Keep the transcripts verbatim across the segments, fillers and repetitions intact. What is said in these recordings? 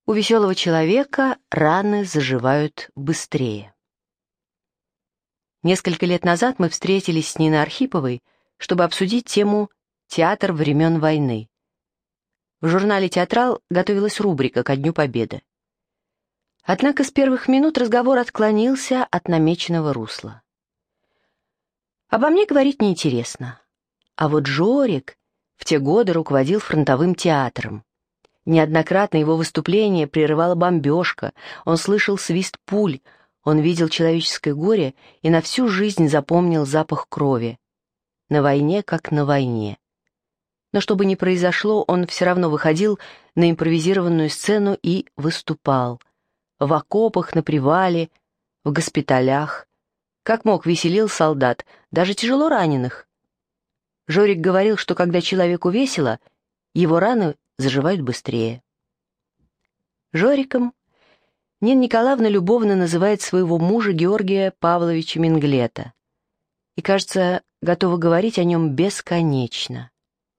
У веселого человека раны заживают быстрее. Несколько лет назад мы встретились с Ниной Архиповой, чтобы обсудить тему «Театр времен войны». В журнале «Театрал» готовилась рубрика ко Дню Победы. Однако с первых минут разговор отклонился от намеченного русла. Обо мне говорить неинтересно. А вот Жорик в те годы руководил фронтовым театром. Неоднократно его выступление прерывала бомбежка, он слышал свист пуль, он видел человеческое горе и на всю жизнь запомнил запах крови. На войне, как на войне. Но что бы ни произошло, он все равно выходил на импровизированную сцену и выступал. В окопах, на привале, в госпиталях. Как мог, веселил солдат, даже тяжело раненых. Жорик говорил, что когда человеку весело, его раны заживают быстрее. Жориком Нина Николаевна любовно называет своего мужа Георгия Павловича Менглета и, кажется, готова говорить о нем бесконечно.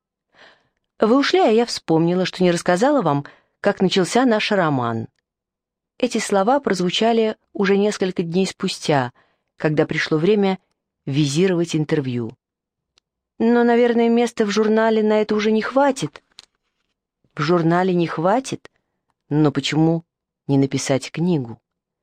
Вы ушли, а я вспомнила, что не рассказала вам, как начался наш роман. Эти слова прозвучали уже несколько дней спустя, когда пришло время визировать интервью. Но, наверное, места в журнале на это уже не хватит. В журнале не хватит? Но почему не написать книгу?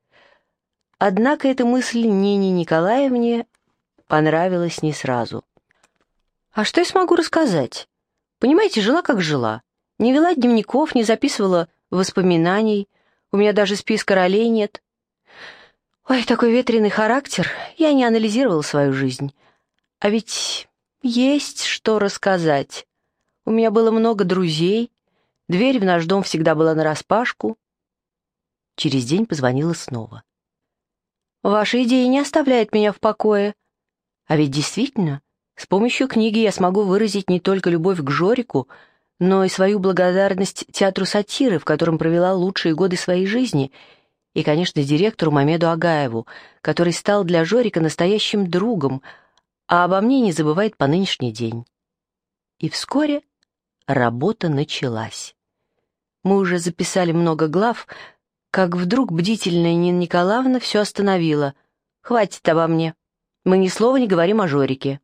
Однако эта мысль Нине Николаевне понравилась не сразу. А что я смогу рассказать? Понимаете, жила как жила. Не вела дневников, не записывала воспоминаний. У меня даже списка ролей нет. Ой, такой ветреный характер. Я не анализировала свою жизнь. А ведь есть что рассказать. У меня было много друзей. Дверь в наш дом всегда была нараспашку. Через день позвонила снова. Ваша идея не оставляет меня в покое. А ведь действительно, с помощью книги я смогу выразить не только любовь к Жорику, но и свою благодарность театру сатиры, в котором провела лучшие годы своей жизни, и, конечно, директору Мамеду Агаеву, который стал для Жорика настоящим другом, а обо мне не забывает по нынешний день. И вскоре работа началась. Мы уже записали много глав, как вдруг бдительная Нина Николаевна все остановила. «Хватит обо мне. Мы ни слова не говорим о Жорике».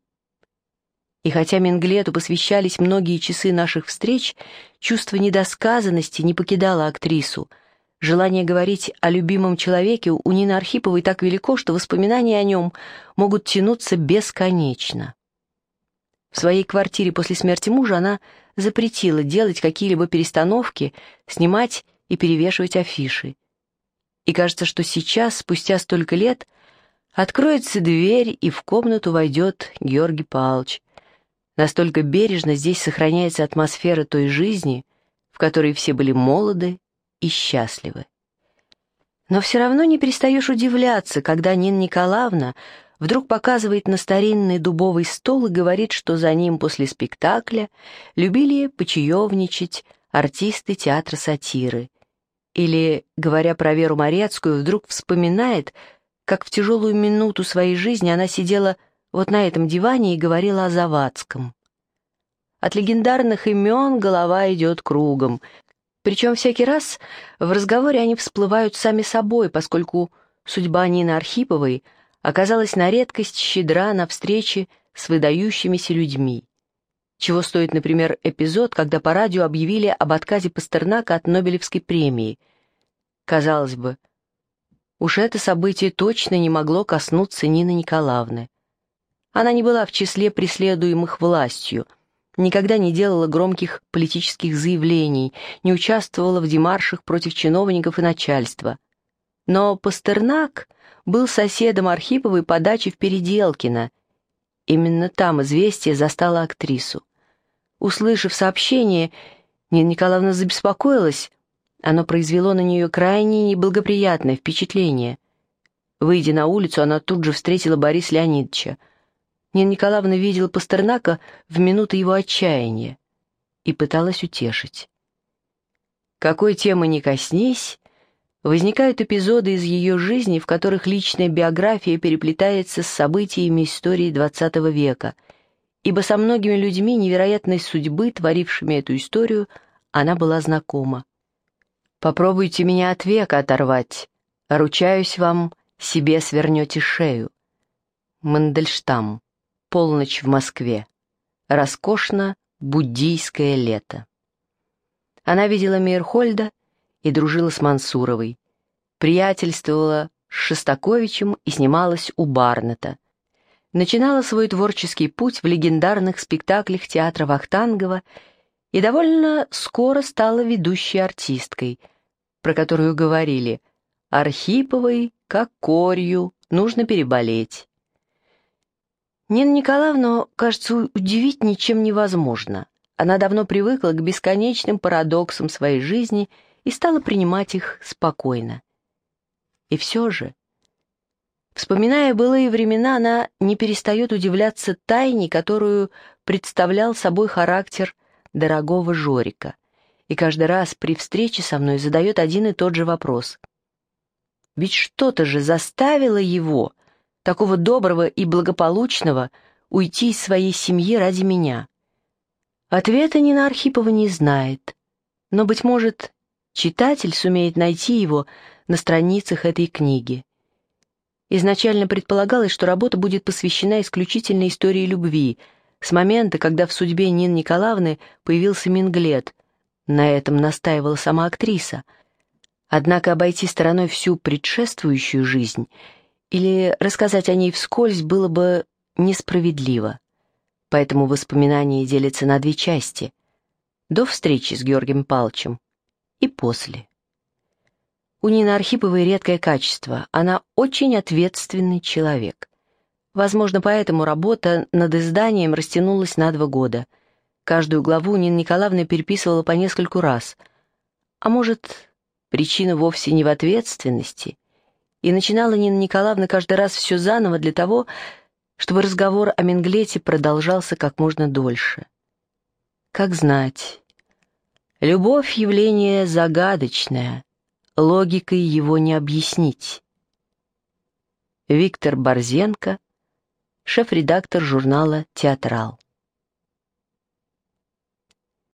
И хотя Менглету посвящались многие часы наших встреч, чувство недосказанности не покидало актрису. Желание говорить о любимом человеке у Нины Архиповой так велико, что воспоминания о нем могут тянуться бесконечно. В своей квартире после смерти мужа она запретила делать какие-либо перестановки, снимать и перевешивать афиши. И кажется, что сейчас, спустя столько лет, откроется дверь, и в комнату войдет Георгий Павлович. Настолько бережно здесь сохраняется атмосфера той жизни, в которой все были молоды и счастливы. Но все равно не перестаешь удивляться, когда Нина Николаевна вдруг показывает на старинный дубовый стол и говорит, что за ним после спектакля любили почаевничать артисты театра сатиры. Или, говоря про Веру Морецкую, вдруг вспоминает, как в тяжелую минуту своей жизни она сидела вот на этом диване и говорила о Завадском. От легендарных имен голова идет кругом. Причем всякий раз в разговоре они всплывают сами собой, поскольку судьба Нины Архиповой оказалась на редкость щедра на встречи с выдающимися людьми. Чего стоит, например, эпизод, когда по радио объявили об отказе Пастернака от Нобелевской премии. Казалось бы, уж это событие точно не могло коснуться Нины Николаевны. Она не была в числе преследуемых властью, никогда не делала громких политических заявлений, не участвовала в демаршах против чиновников и начальства. Но Пастернак был соседом Архиповой по даче в Переделкино. Именно там известие застало актрису. Услышав сообщение, Нина Николаевна забеспокоилась. Оно произвело на нее крайне неблагоприятное впечатление. Выйдя на улицу, она тут же встретила Бориса Леонидовича. Нина Николаевна видела Пастернака в минуты его отчаяния и пыталась утешить. Какой темы ни коснись, возникают эпизоды из ее жизни, в которых личная биография переплетается с событиями истории двадцатого века, ибо со многими людьми невероятной судьбы, творившими эту историю, она была знакома. Попробуйте меня от века оторвать, ручаюсь вам, себе свернете шею. Мандельштам. Полночь в Москве. Роскошно буддийское лето. Она видела Мейерхольда и дружила с Мансуровой, приятельствовала с Шостаковичем и снималась у Барнета. Начинала свой творческий путь в легендарных спектаклях театра Вахтангова и довольно скоро стала ведущей артисткой, про которую говорили: «Архиповой, как корью, нужно переболеть». Нину Николаевну, кажется, удивить ничем невозможно. Она давно привыкла к бесконечным парадоксам своей жизни и стала принимать их спокойно. И все же, вспоминая былые времена, она не перестает удивляться тайне, которую представлял собой характер дорогого Жорика, и каждый раз при встрече со мной задает один и тот же вопрос. Ведь что-то же заставило его, такого доброго и благополучного, уйти из своей семьи ради меня. Ответа Нина Архипова не знает, но, быть может, читатель сумеет найти его на страницах этой книги. Изначально предполагалось, что работа будет посвящена исключительно истории любви, с момента, когда в судьбе Нины Николаевны появился Минглет. На этом настаивала сама актриса. Однако обойти стороной всю предшествующую жизнь или рассказать о ней вскользь было бы несправедливо. Поэтому воспоминания делятся на две части: до встречи с Георгием Павловичем и после. У Нины Архиповой редкое качество — она очень ответственный человек. Возможно, поэтому работа над изданием растянулась на два года. Каждую главу Нина Николаевна переписывала по нескольку раз. А может, причина вовсе не в ответственности, и начинала Нина Николаевна каждый раз все заново для того, чтобы разговор о Минглете продолжался как можно дольше. Как знать. Любовь — явление загадочное, логикой его не объяснить. Виктор Борзенко, шеф-редактор журнала «Театрал».